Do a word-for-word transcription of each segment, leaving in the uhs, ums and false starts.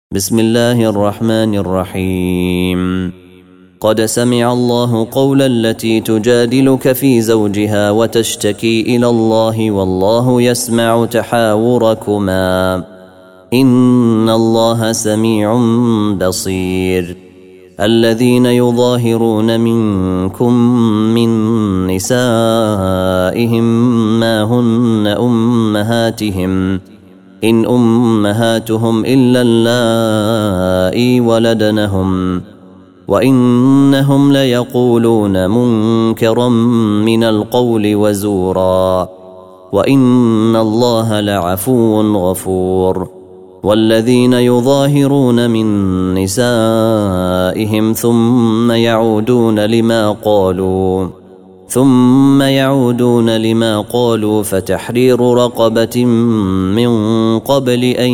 بسم الله الرحمن الرحيم. قد سمع الله قول التي تجادلك في زوجها وتشتكي إلى الله والله يسمع تحاوركما إن الله سميع بصير. الذين يظاهرون منكم من نسائهم ما هن أمهاتهم إن أمهاتهم إلا اللائي ولدنهم وإنهم ليقولون منكرا من القول وزورا وإن الله لعفو غفور. والذين يظاهرون من نسائهم ثم يعودون لما قالوا ثم يعودون لما قالوا فتحرير رقبة من قبل أن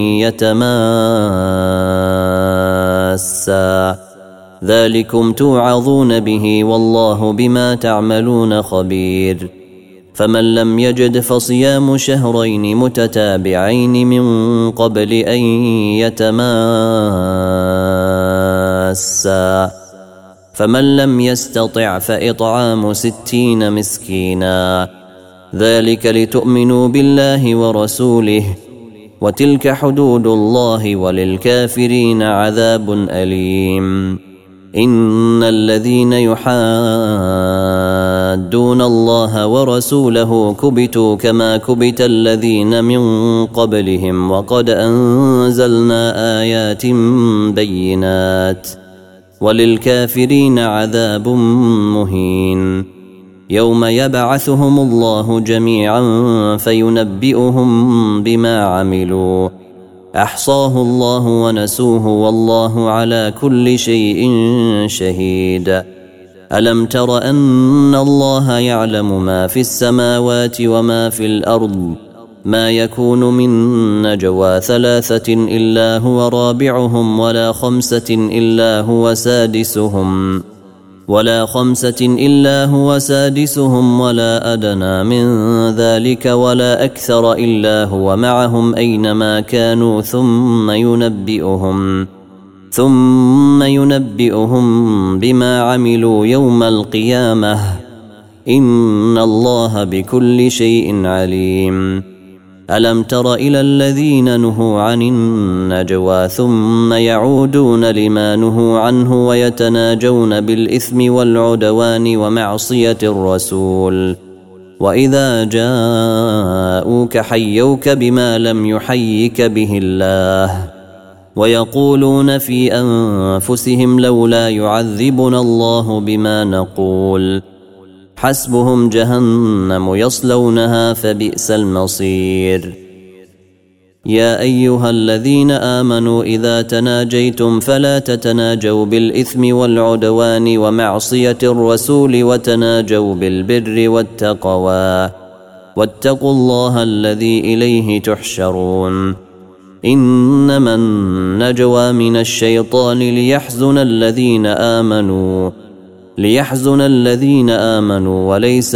يتماسا ذلكم توعظون به والله بما تعملون خبير. فمن لم يجد فصيام شهرين متتابعين من قبل أن يتماسا فمن لم يستطع فإطعام ستين مسكينا ذلك لتؤمنوا بالله ورسوله وتلك حدود الله وللكافرين عذاب أليم. إن الذين يحادون الله ورسوله كبتوا كما كبت الذين من قبلهم وقد أنزلنا آيات بينات وللكافرين عذاب مهين. يوم يبعثهم الله جميعا فينبئهم بما عملوا أحصاه الله ونسوه والله على كل شيء شهيد. ألم تر أن الله يعلم ما في السماوات وما في الأرض ما يكون من نجوى ثلاثة إلا هو رابعهم ولا خمسة إلا هو سادسهم ولا خمسة إلا هو سادسهم ولا أدنى من ذلك ولا أكثر إلا هو معهم أينما كانوا ثم ينبئهم ثم ينبئهم بما عملوا يوم القيامة إن الله بكل شيء عليم. ألم تر إلى الذين نهوا عن النجوى ثم يعودون لما نهوا عنه ويتناجون بالإثم والعدوان ومعصية الرسول وإذا جاءوك حيوك بما لم يحيك به الله ويقولون في أنفسهم لولا يعذبنا الله بما نقول حسبهم جهنم يصلونها فبئس المصير. يا أيها الذين آمنوا إذا تناجيتم فلا تتناجوا بالإثم والعدوان ومعصية الرسول وتناجوا بالبر والتقوى واتقوا الله الذي إليه تحشرون. إنما النجوى من الشيطان ليحزن الذين آمنوا ليحزن الذين آمنوا وليس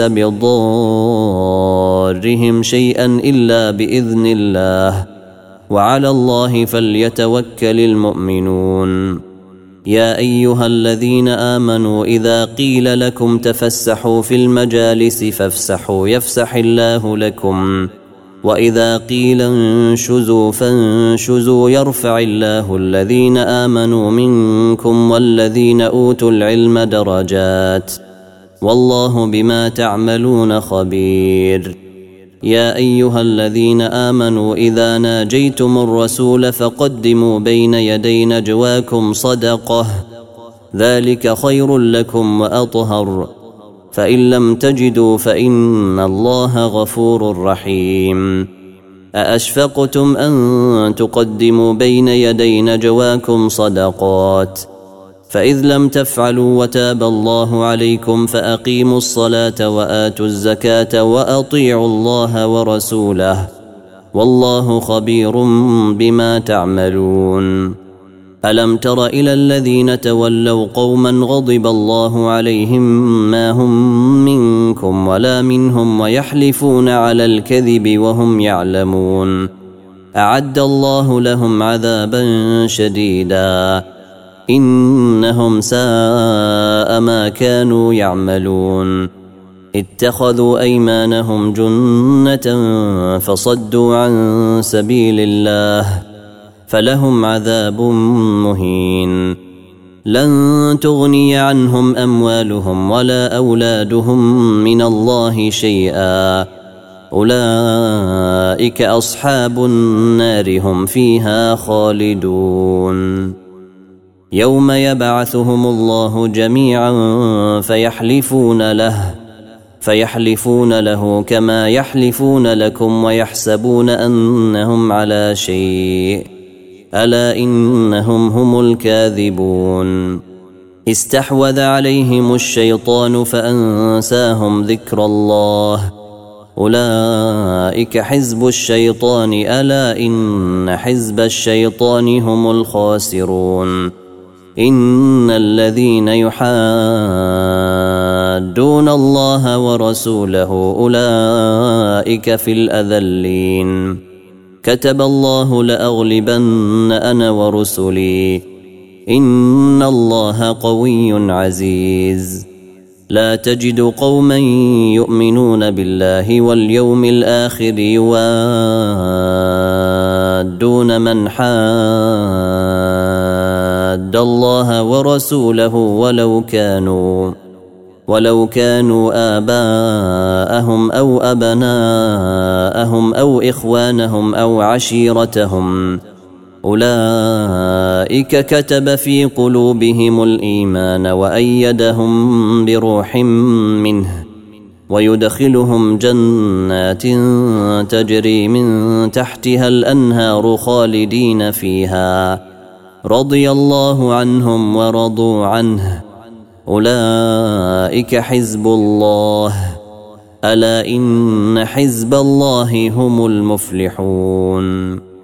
بضارهم شيئا إلا بإذن الله وعلى الله فليتوكل المؤمنون. يا أيها الذين آمنوا إذا قيل لكم تفسحوا في المجالس فافسحوا يفسح الله لكم وإذا قيل انشزوا فانشزوا يرفع الله الذين آمنوا منكم والذين أوتوا العلم درجات والله بما تعملون خبير. يا أيها الذين آمنوا إذا ناجيتم الرسول فقدموا بين يدي نجواكم صدقة ذلك خير لكم وأطهر فإن لم تجدوا فإن الله غفور رحيم. أأشفقتم أن تقدموا بين يدي نجواكم صدقات فإذ لم تفعلوا وتاب الله عليكم فأقيموا الصلاة وآتوا الزكاة وأطيعوا الله ورسوله والله خبير بما تعملون. ألم تر إلى الذين تولوا قوما غضب الله عليهم ما هم منكم ولا منهم ويحلفون على الكذب وهم يعلمون أعد الله لهم عذابا شديدا إنهم ساء ما كانوا يعملون اتخذوا أيمانهم جنة فصدوا عن سبيل الله فلهم عذاب مهين لن تغني عنهم أموالهم ولا أولادهم من الله شيئا أولئك أصحاب النار هم فيها خالدون يوم يبعثهم الله جميعا فيحلفون له فيحلفون له كما يحلفون لكم ويحسبون أنهم على شيء ألا إنهم هم الكاذبون استحوذ عليهم الشيطان فأنساهم ذكر الله أولئك حزب الشيطان ألا إن حزب الشيطان هم الخاسرون إن الذين يحادون الله ورسوله أولئك في الأذلين كتب الله لأغلبن أنا ورسلي إن الله قوي عزيز لا تجد قوما يؤمنون بالله واليوم الآخر يوادون من حاد الله ورسوله ولو كانوا ولو كانوا آباءهم أو أبناءهم أو إخوانهم أو عشيرتهم أولئك كتب في قلوبهم الإيمان وأيدهم بروح منه ويدخلهم جنات تجري من تحتها الأنهار خالدين فيها رضي الله عنهم ورضوا عنه أولئك حزب الله ألا إن حزب الله هم المفلحون